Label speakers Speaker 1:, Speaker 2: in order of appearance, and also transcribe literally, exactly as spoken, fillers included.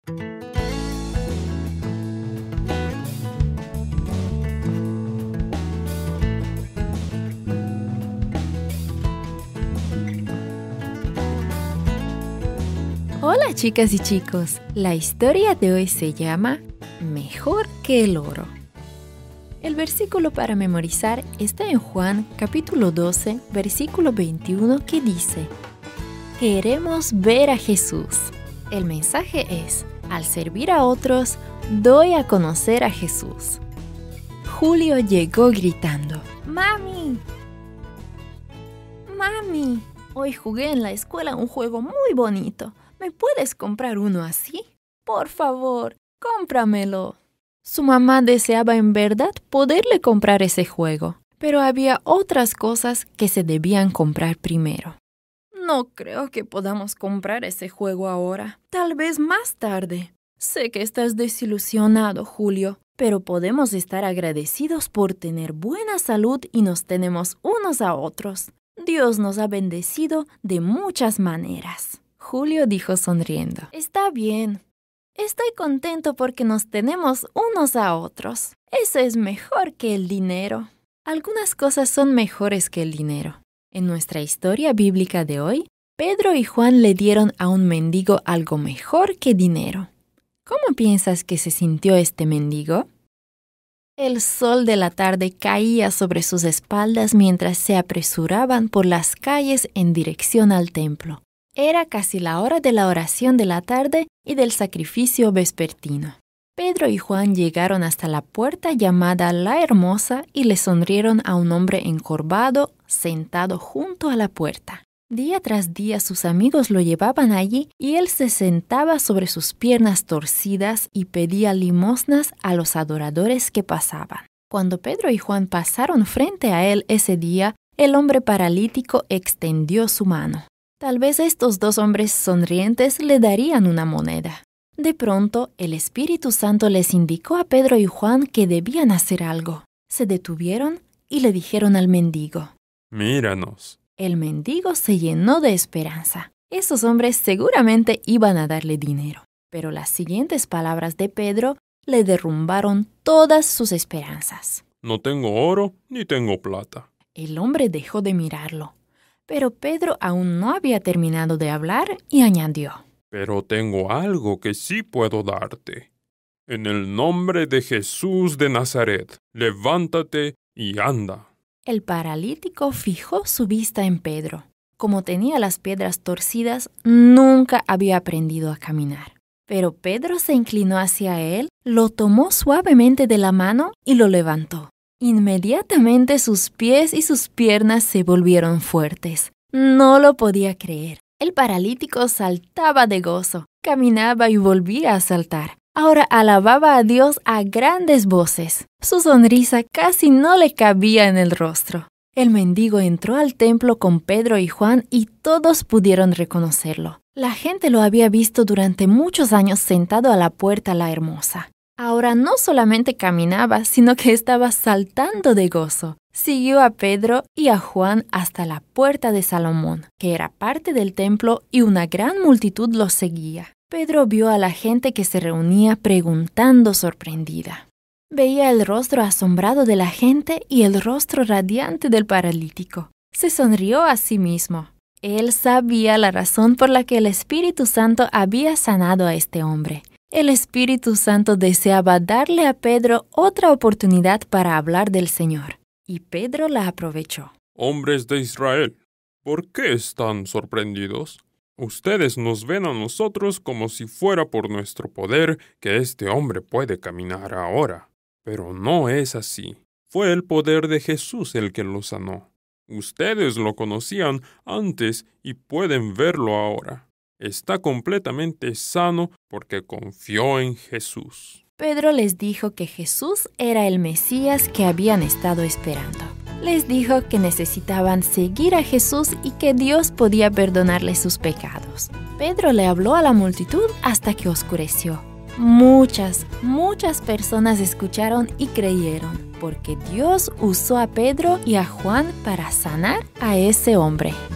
Speaker 1: Hola chicas y chicos, la historia de hoy se llama Mejor que el oro. El versículo para memorizar está en Juan capítulo doce, versículo veintiuno, que dice: Queremos ver a Jesús. El mensaje es: al servir a otros, doy a conocer a Jesús. Julio llegó gritando: ¡Mami! ¡Mami! Hoy jugué en la escuela un juego muy bonito. ¿Me puedes comprar uno así? Por favor, cómpramelo. Su mamá deseaba en verdad poderle comprar ese juego, pero había otras cosas que se debían comprar primero. No creo que podamos comprar ese juego ahora. Tal vez más tarde. Sé que estás desilusionado, Julio, pero podemos estar agradecidos por tener buena salud y nos tenemos unos a otros. Dios nos ha bendecido de muchas maneras. Julio dijo sonriendo: Está bien. Estoy contento porque nos tenemos unos a otros. Eso es mejor que el dinero. Algunas cosas son mejores que el dinero. En nuestra historia bíblica de hoy, Pedro y Juan le dieron a un mendigo algo mejor que dinero. ¿Cómo piensas que se sintió este mendigo? El sol de la tarde caía sobre sus espaldas mientras se apresuraban por las calles en dirección al templo. Era casi la hora de la oración de la tarde y del sacrificio vespertino. Pedro y Juan llegaron hasta la puerta llamada La Hermosa y le sonrieron a un hombre encorvado sentado junto a la puerta. Día tras día sus amigos lo llevaban allí y él se sentaba sobre sus piernas torcidas y pedía limosnas a los adoradores que pasaban. Cuando Pedro y Juan pasaron frente a él ese día, el hombre paralítico extendió su mano. Tal vez estos dos hombres sonrientes le darían una moneda. De pronto, el Espíritu Santo les indicó a Pedro y Juan que debían hacer algo. Se detuvieron y le dijeron al mendigo:
Speaker 2: Míranos.
Speaker 1: El mendigo se llenó de esperanza. Esos hombres seguramente iban a darle dinero. Pero las siguientes palabras de Pedro le derrumbaron todas sus esperanzas.
Speaker 2: No tengo oro ni tengo plata.
Speaker 1: El hombre dejó de mirarlo. Pero Pedro aún no había terminado de hablar y añadió:
Speaker 2: Pero tengo algo que sí puedo darte. En el nombre de Jesús de Nazaret, levántate y anda.
Speaker 1: El paralítico fijó su vista en Pedro. Como tenía las piedras torcidas, nunca había aprendido a caminar. Pero Pedro se inclinó hacia él, lo tomó suavemente de la mano y lo levantó. Inmediatamente sus pies y sus piernas se volvieron fuertes. No lo podía creer. El paralítico saltaba de gozo, caminaba y volvía a saltar. Ahora alababa a Dios a grandes voces. Su sonrisa casi no le cabía en el rostro. El mendigo entró al templo con Pedro y Juan y todos pudieron reconocerlo. La gente lo había visto durante muchos años sentado a la puerta La Hermosa. Ahora no solamente caminaba, sino que estaba saltando de gozo. Siguió a Pedro y a Juan hasta la puerta de Salomón, que era parte del templo, y una gran multitud los seguía. Pedro vio a la gente que se reunía preguntando sorprendida. Veía el rostro asombrado de la gente y el rostro radiante del paralítico. Se sonrió a sí mismo. Él sabía la razón por la que el Espíritu Santo había sanado a este hombre. El Espíritu Santo deseaba darle a Pedro otra oportunidad para hablar del Señor, y Pedro la aprovechó.
Speaker 2: Hombres de Israel, ¿por qué están sorprendidos? Ustedes nos ven a nosotros como si fuera por nuestro poder que este hombre puede caminar ahora. Pero no es así. Fue el poder de Jesús el que lo sanó. Ustedes lo conocían antes y pueden verlo ahora. Está completamente sano porque confió en Jesús.
Speaker 1: Pedro les dijo que Jesús era el Mesías que habían estado esperando. Les dijo que necesitaban seguir a Jesús y que Dios podía perdonarles sus pecados. Pedro le habló a la multitud hasta que oscureció. Muchas, muchas personas escucharon y creyeron, porque Dios usó a Pedro y a Juan para sanar a ese hombre.